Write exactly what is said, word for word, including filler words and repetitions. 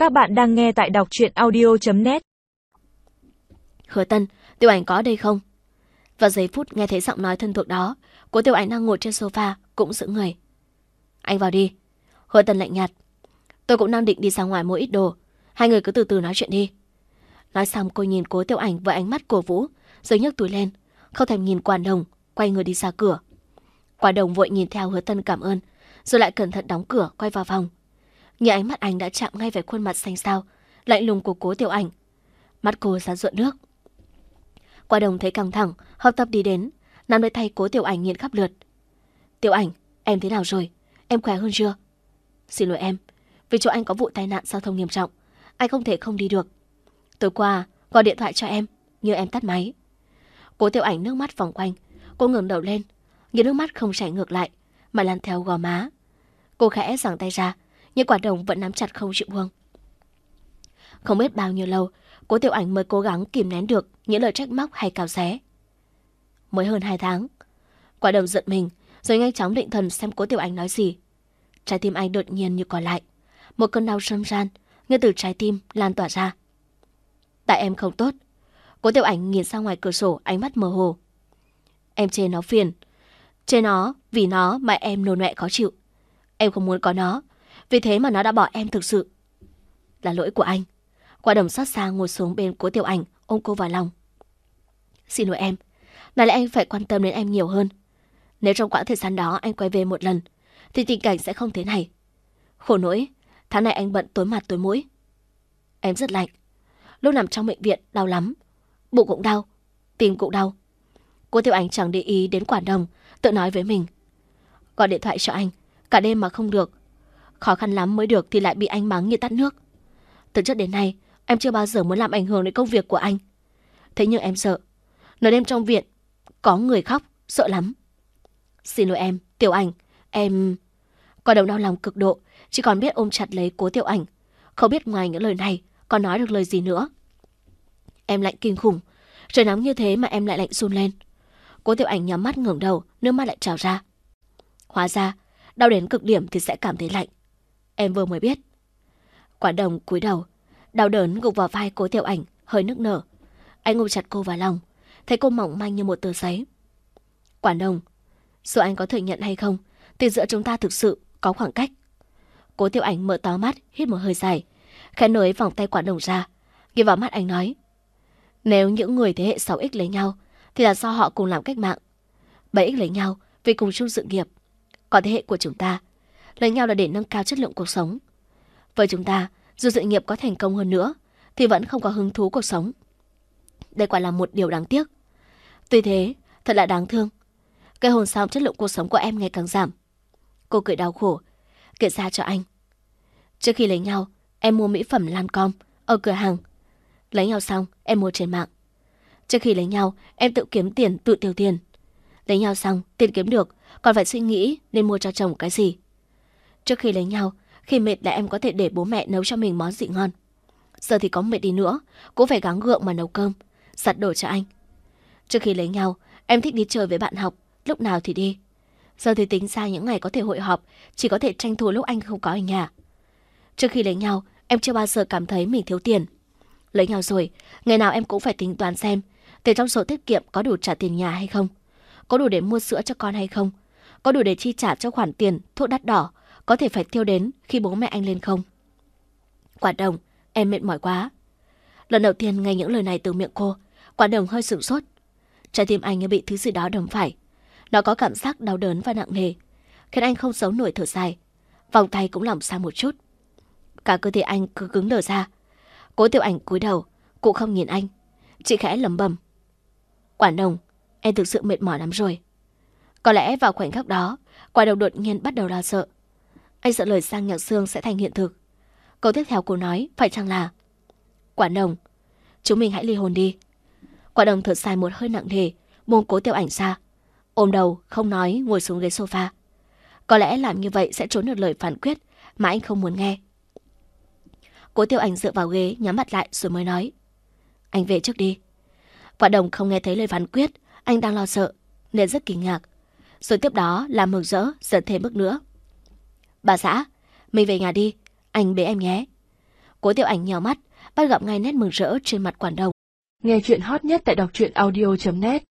Các bạn đang nghe tại đọc truyện audio chấm net. Hứa Tân, Tiểu Ảnh có ở đây không? Vào giây phút nghe thấy giọng nói thân thuộc đó, Cố Tiểu Ảnh đang ngồi trên sofa cũng sững người. Anh vào đi. Hứa Tân lạnh nhạt. Tôi cũng đang định đi ra ngoài mua ít đồ, hai người cứ từ từ nói chuyện đi. Nói xong cô nhìn Cố Tiểu Ảnh với ánh mắt cổ vũ, rồi nhấc túi lên, không thèm nhìn Quản Đồng, quay người đi ra cửa. Quản Đồng vội nhìn theo Hứa Tân cảm ơn, rồi lại cẩn thận đóng cửa quay vào phòng. Nhưng ánh mắt anh đã chạm ngay về khuôn mặt xanh xao, lạnh lùng của Cố Tiểu Ảnh. Mắt cô ra rượn nước. Quản Đồng thấy căng thẳng, hấp tấp đi đến, nắm lấy tay Cố Tiểu Ảnh nhìn khắp lượt. Tiểu Ảnh, em thế nào rồi? Em khỏe hơn chưa? Xin lỗi em, vì chỗ anh có vụ tai nạn giao thông nghiêm trọng, anh không thể không đi được. Tối qua gọi điện thoại cho em, nhưng em tắt máy. Cố Tiểu Ảnh nước mắt vòng quanh, cô ngẩng đầu lên, nhưng nước mắt không chảy ngược lại, mà lan theo gò má. Cô khẽ giằng tay ra, nhưng Quản Đồng vẫn nắm chặt không chịu buông. Không biết bao nhiêu lâu, Cố Tiểu Ảnh mới cố gắng kìm nén được những lời trách móc hay cào xé. Mới hơn hai tháng, Quản Đồng giận mình, rồi nhanh chóng định thần xem Cố Tiểu Ảnh nói gì. Trái tim anh đột nhiên như còn lại, một cơn đau râm ran ngay từ trái tim lan tỏa ra. Tại em không tốt. Cố Tiểu Ảnh nhìn ra ngoài cửa sổ, ánh mắt mơ hồ. Em chê nó phiền, chê nó vì nó mà em nôn ọe khó chịu. Em không muốn có nó, vì thế mà nó đã bỏ em thực sự. Là lỗi của anh. Quản Đồng xót xa ngồi xuống bên Cố Tiểu Ảnh, ôm cô vào lòng. Xin lỗi em, nói lại anh phải quan tâm đến em nhiều hơn. Nếu trong quãng thời gian đó anh quay về một lần, thì tình cảnh sẽ không thế này. Khổ nỗi, tháng này anh bận tối mặt tối mũi. Em rất lạnh. Lúc nằm trong bệnh viện đau lắm, bụng cũng đau, tim cũng đau. Cố Tiểu Ảnh chẳng để ý đến Quản Đồng, tự nói với mình. Gọi điện thoại cho anh, cả đêm mà không được. Khó khăn lắm mới được thì lại bị anh mắng như tắt nước. Từ trước đến nay, em chưa bao giờ muốn làm ảnh hưởng đến công việc của anh. Thế nhưng em sợ. Nửa đêm trong viện, có người khóc, sợ lắm. Xin lỗi em, Tiểu Ảnh, em... Quản Đồng đau lòng cực độ, chỉ còn biết ôm chặt lấy Cố Tiểu Ảnh. Không biết ngoài những lời này, còn nói được lời gì nữa. Em lạnh kinh khủng. Trời nóng như thế mà em lại lạnh run lên. Cố Tiểu Ảnh nhắm mắt ngẩng đầu, nước mắt lại trào ra. Hóa ra, đau đến cực điểm thì sẽ cảm thấy lạnh. Em vừa mới biết. Quản Đồng cúi đầu, đau đớn gục vào vai Cố Tiểu Ảnh, hơi nức nở. Anh ôm chặt cô vào lòng, thấy cô mỏng manh như một tờ giấy. Quản Đồng, dù anh có thừa nhận hay không, thì giữa chúng ta thực sự có khoảng cách. Cố Tiểu Ảnh mở to mắt, hít một hơi dài, khẽ nới vòng tay Quản Đồng ra, nhìn vào mắt anh nói. Nếu những người thế hệ sáu ích lấy nhau, thì là do họ cùng làm cách mạng. bảy ích lấy nhau vì cùng chung sự nghiệp. Còn thế hệ của chúng ta, lấy nhau là để nâng cao chất lượng cuộc sống. Với chúng ta, dù sự nghiệp có thành công hơn nữa, thì vẫn không có hứng thú cuộc sống. Đây quả là một điều đáng tiếc. Tuy thế, thật là đáng thương. Cái hồn xong chất lượng cuộc sống của em ngày càng giảm. Cô cười đau khổ, kể ra cho anh. Trước khi lấy nhau, em mua mỹ phẩm Lancome ở cửa hàng. Lấy nhau xong, em mua trên mạng. Trước khi lấy nhau, em tự kiếm tiền, tự tiêu tiền. Lấy nhau xong, tiền kiếm được, còn phải suy nghĩ nên mua cho chồng cái gì. Trước khi lấy nhau, khi mệt là em có thể để bố mẹ nấu cho mình món gì ngon. Giờ thì có mệt đi nữa, cũng phải gắng gượng mà nấu cơm, giặt đồ cho anh. Trước khi lấy nhau, em thích đi chơi với bạn học, lúc nào thì đi. Giờ thì tính ra những ngày có thể hội họp, chỉ có thể tranh thủ lúc anh không có ở nhà. Trước khi lấy nhau, em chưa bao giờ cảm thấy mình thiếu tiền. Lấy nhau rồi, ngày nào em cũng phải tính toán xem tiền trong sổ tiết kiệm có đủ trả tiền nhà hay không, có đủ để mua sữa cho con hay không, có đủ để chi trả cho khoản tiền thuốc đắt đỏ có thể phải tiêu đến khi bố mẹ anh lên không. Quản Đồng, em mệt mỏi quá. Lần đầu tiên nghe những lời này từ miệng cô, Quản Đồng hơi sửng sốt. Trái tim anh như bị thứ gì đó đâm phải. Nó có cảm giác đau đớn và nặng nề, khiến anh không giấu nổi thở dài. Vòng tay cũng lỏng xa một chút. Cả cơ thể anh cứ cứng đờ ra. Cố Tiểu Ảnh cúi đầu, cũng không nhìn anh, chị khẽ lẩm bẩm. Quản Đồng, em thực sự mệt mỏi lắm rồi. Có lẽ vào khoảnh khắc đó, Quản Đồng đột nhiên bắt đầu lo sợ. Anh sợ lời Giang Nhạc Sương sẽ thành hiện thực. Câu tiếp theo cô nói phải chăng là: Quản Đồng, chúng mình hãy ly hôn đi. Quản Đồng thở dài một hơi nặng nề, buông Cố Tiểu Ảnh ra, ôm đầu không nói, ngồi xuống ghế sofa. Có lẽ làm như vậy sẽ trốn được lời phán quyết mà anh không muốn nghe. Cố Tiểu Ảnh dựa vào ghế, nhắm mắt lại rồi mới nói: Anh về trước đi. Quản Đồng không nghe thấy lời phán quyết, anh đang lo sợ nên rất kinh ngạc. Rồi tiếp đó là mừng rỡ, dần thêm bước nữa. Bà xã, mình về nhà đi, anh bế em nhé. Cố Tiểu Ảnh nhíu mắt, bắt gặp ngay nét mừng rỡ trên mặt Quản Đồng. Nghe chuyện hot nhất tại đọc truyện audio chấm net.